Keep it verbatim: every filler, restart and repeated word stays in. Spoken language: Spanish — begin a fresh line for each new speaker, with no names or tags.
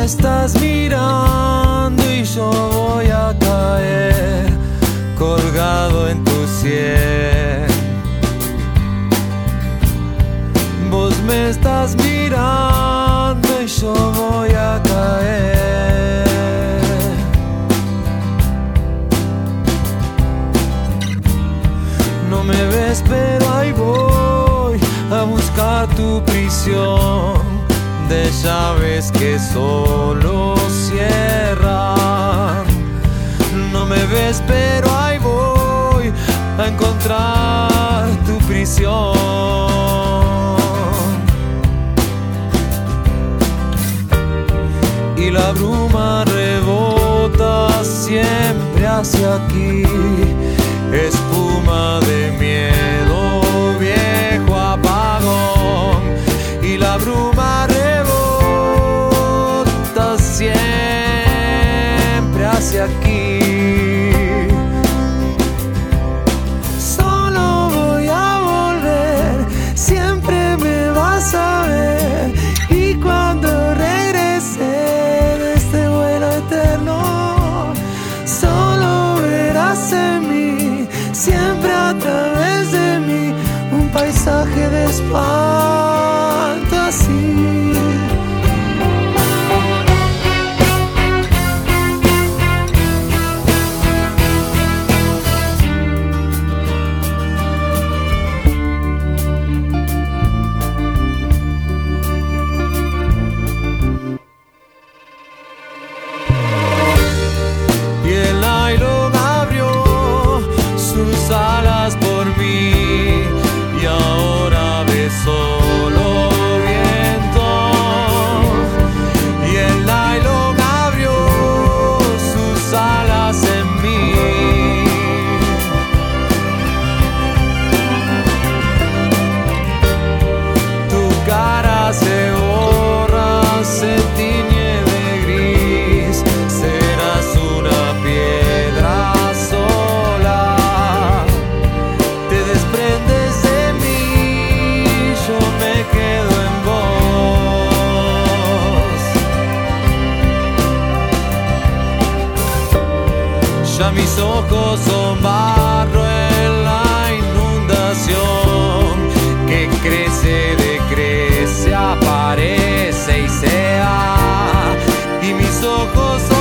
estás mirando y yo voy a caer colgado en tu sien. Vos me estás mirando y yo voy a caer. No me ves pero ahí voy a buscar tu prisión de llaves que solo cierran. No me ves pero ahí voy a encontrar tu prisión. Y la bruma rebota siempre hacia aquí, espuma de miedo, viejo apagón. Y la bruma rebota siempre hacia aquí. Solo voy a volver, siempre me vas a ver. Y cuando regrese de este vuelo eterno, solo verás en mí, siempre a través de mí, un paisaje de espanto así. Ya mis ojos son barro en la inundación que crece, decrece, aparece y sea. Y mis ojos son